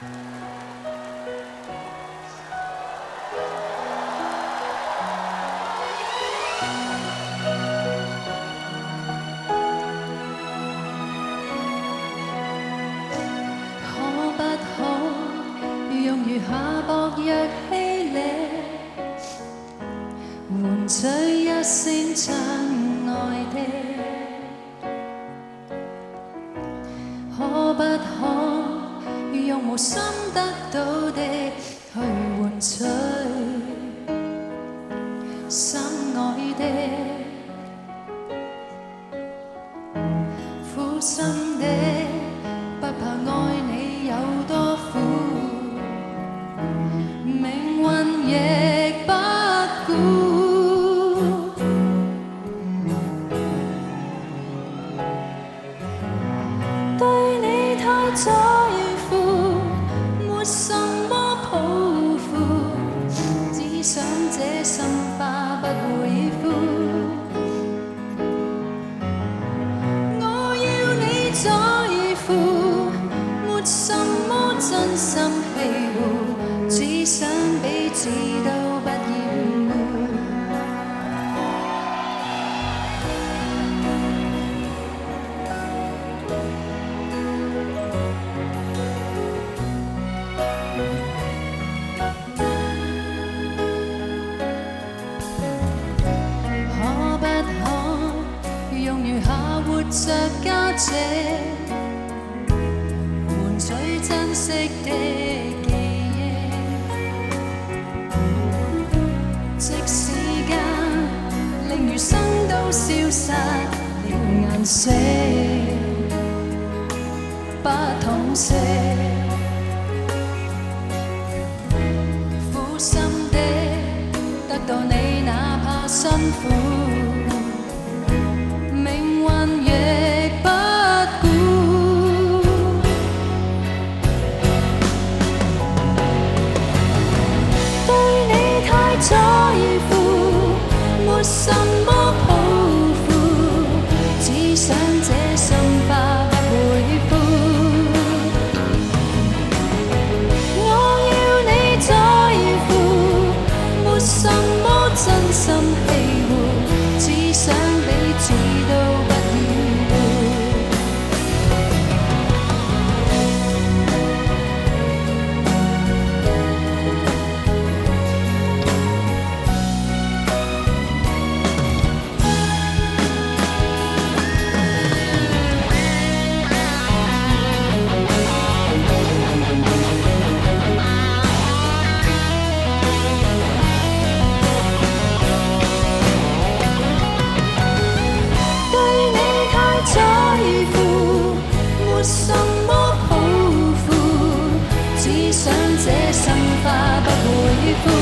餘下薄若氣力，換取一聲親愛的，可不可用無心得到的去換取心愛的，苦心的，不怕愛你有多苦。命運亦不顧，對你太在乎，沒什麼抱負，只想這心花不會枯。我要你在乎，沒什麼真心欺護。只想彼此都不厭惡，可不可用餘下活着交這換取珍惜的餘生都消失了顏色，不痛惜，苦心的得到你，哪怕辛苦，命運亦不顧，對你太在乎。沒什麼抱負，只想這心花不會枯。我要你在乎，沒什麼真心欺護，只想彼此都不厭惡。什麼抱負，只想這心花不會枯。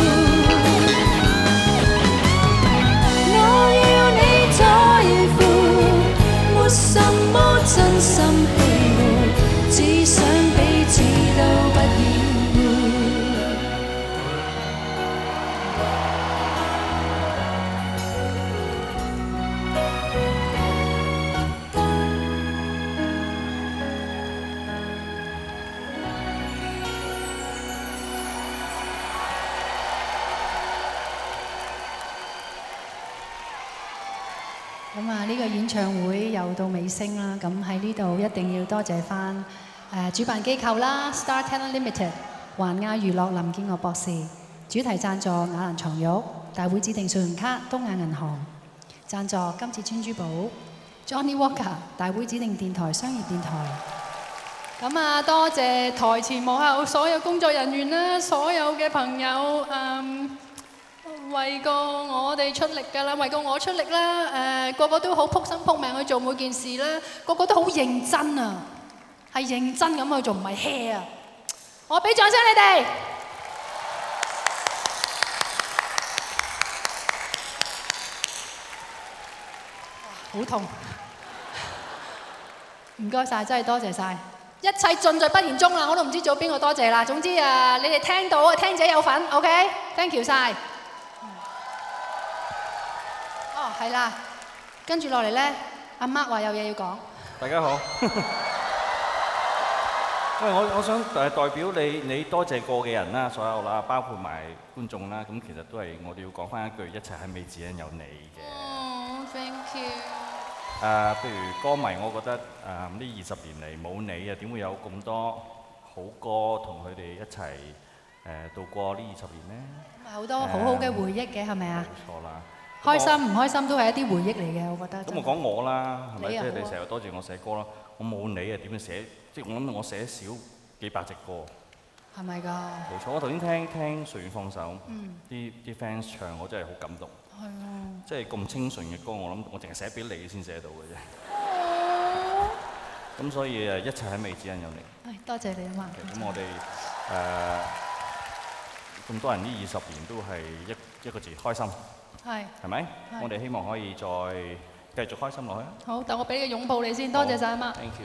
我要你在乎，沒什麼真心欺護，只想彼此都不厭咁啊！呢個演唱會又到尾聲啦，咁喺呢度一定要多謝翻主辦機構啦 ，Star Talent Limited、環亞娛樂、林建岳博士，主題贊助雅蘭床褥，大會指定信用卡東亞銀行，贊助金至尊珠寶 ，Johnny Walker， 大會指定電台商業電台。咁啊，多謝台前幕後所有工作人員啦，所有嘅朋友為過我哋出力㗎啦，為過我出力啦，個個都好撲心撲命去做每件事啦，個個都好認真啊，係認真咁去做，唔係 hea 啊！我俾掌聲你哋。好痛！唔該晒，真係多謝晒，一切盡在不言中啦，我都唔知做邊個多謝啦。總之你哋聽到啊，聽者有份 ，OK？Thank you 晒。係啦，跟住落嚟咧，阿 Mark 話有嘢要講。 大家好， 喂，我想代表你多謝過嘅人啦，所有啦，包括埋觀眾啦，咁其實都係我哋要講翻一句，一切喺未只因有你嘅。 Thank you。 譬如歌迷，我覺得呢20年嚟冇你啊，點會有咁多好歌同佢哋一齊度過呢20年呢？ 好多好好嘅回憶嘅，係咪啊？ 冇錯啦。 開心唔開心都係一啲回憶嚟嘅，我覺得。 咁我講我啦，係咪？即係你成日多謝我寫歌啦，我冇你啊，點樣寫？即係我諗我寫少幾百隻歌。 係咪㗎？ 冇錯，我頭先聽《誰願放手》，啲 fans 唱，我真係好感動。 係啊。即係咁清純嘅歌，我諗我淨係寫俾你先寫到嘅啫。咁所以一切喺未只因有你。 多謝你啊嘛。 咁我哋咁多人呢20年都係一個字開心。係。係咪？我哋希望可以再繼續開心落去。好， 但我俾個擁抱你先，多謝晒啊嘛。 Thank you，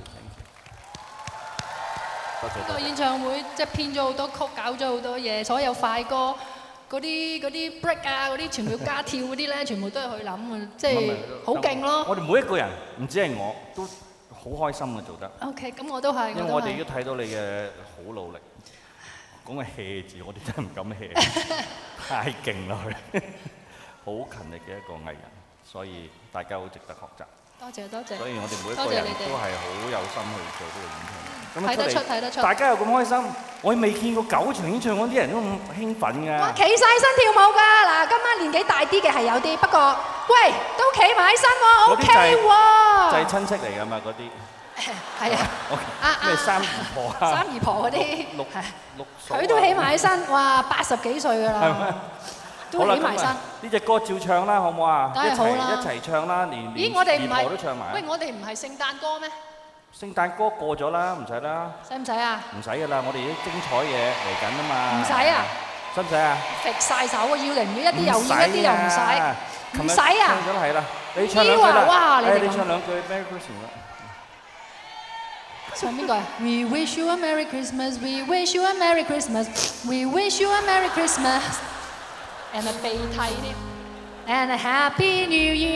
多謝。 呢個演唱會即係編咗好多曲，搞咗好多嘢，所有快歌嗰啲 break 啊，嗰啲全部要加跳嗰啲咧，全部都係佢諗嘅，即係好勁咯。 我哋每一個人，唔止係我，都好開心嘅做得。 OK，咁我都係。 因為我哋都睇到你嘅好努力。講個 hea 字，我哋真係唔敢 hea， 太勁啦佢，好勤力嘅一個藝人，所以大家好值得學習。多謝。所以我哋每一個人都係好有心去做呢個演唱會。 睇得出。 大家又咁開心，我未見過9場演唱會啲人都咁興奮㗎。 我企晒身跳舞㗎，嗱，今晚年紀大啲嘅係有啲，不過喂都企埋起身喎 ，OK 喎。 就係親戚嚟㗎嘛嗰啲。 係啊。 咩三姨婆啊？ 三姨婆嗰啲。 六嫂。 佢都起埋起身，哇80幾歲㗎啦。係咩？都起埋身。 呢隻歌照唱啦，好唔好啊？ 梗係好啦。 一齊唱啦，連姨婆都唱埋。 喂，我哋唔係聖誕歌咩？ 聖誕歌過咗啦，唔使啦。 使唔使啊？ 唔使㗎啦，我哋啲精彩嘢嚟緊啊嘛。 唔使啊？ 使唔使啊？ 揈晒手啊！要定唔要？一啲又要，一啲又唔使。唔使啊？ 唱咗係啦，你唱兩句啦。 哇！你唱兩句 Merry Christmas 啦。 唱邊個啊 ？We wish you a Merry Christmas. We wish you a Merry Christmas. We wish you a Merry Christmas. And a 鼻涕添。And a Happy New Year.